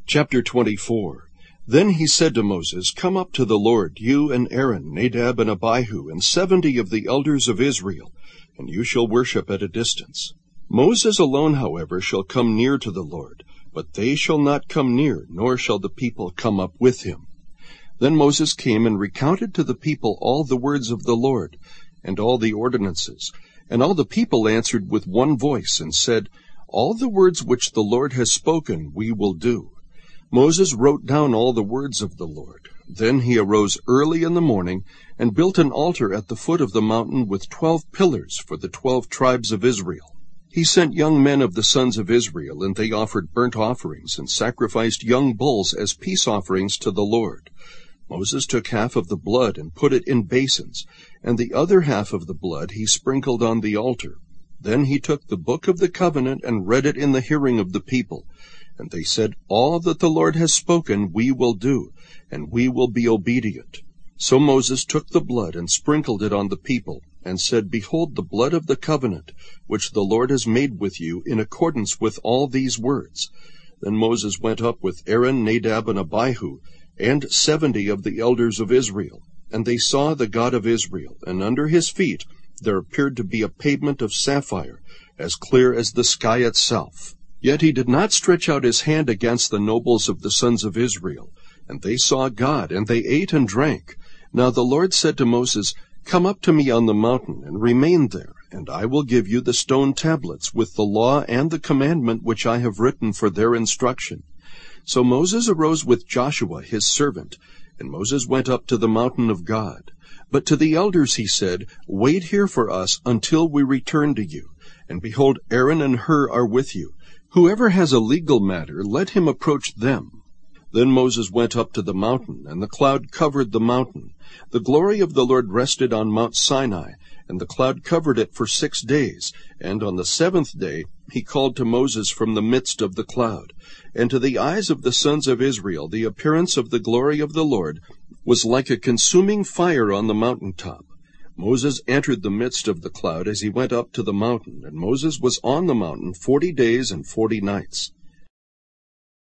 Chapter 24. Then he said to Moses, Come up to the Lord, you and Aaron, Nadab and Abihu, and 70 of the elders of Israel, and you shall worship at a distance. Moses alone, however, shall come near to the Lord, but they shall not come near, nor shall the people come up with him. Then Moses came and recounted to the people all the words of the Lord, and all the ordinances. And all the people answered with one voice, and said, All the words which the Lord has spoken we will do. Moses wrote down all the words of the Lord. Then he arose early in the morning, and built an altar at the foot of the mountain with 12 pillars for the 12 tribes of Israel. He sent young men of the sons of Israel, and they offered burnt offerings, and sacrificed young bulls as peace offerings to the Lord. Moses took half of the blood and put it in basins, and the other half of the blood he sprinkled on the altar. Then he took the book of the covenant and read it in the hearing of the people. And they said, All that the Lord has spoken we will do, and we will be obedient. So Moses took the blood and sprinkled it on the people, and said, Behold the blood of the covenant, which the Lord has made with you in accordance with all these words. Then Moses went up with Aaron, Nadab, and Abihu, and 70 of the elders of Israel. And they saw the God of Israel, and under his feet there appeared to be a pavement of sapphire, as clear as the sky itself. Yet he did not stretch out his hand against the nobles of the sons of Israel. And they saw God, and they ate and drank. Now the Lord said to Moses, Come up to me on the mountain, and remain there, and I will give you the stone tablets with the law and the commandment which I have written for their instruction. So Moses arose with Joshua his servant, and Moses went up to the mountain of God. But to the elders he said, Wait here for us until we return to you. And behold, Aaron and Hur are with you. Whoever has a legal matter, let him approach them. Then Moses went up to the mountain, and the cloud covered the mountain. The glory of the Lord rested on Mount Sinai, and the cloud covered it for 6 days. And on the 7th day he called to Moses from the midst of the cloud. And to the eyes of the sons of Israel the appearance of the glory of the Lord was like a consuming fire on the mountaintop. Moses entered the midst of the cloud as he went up to the mountain, and Moses was on the mountain 40 days and 40 nights.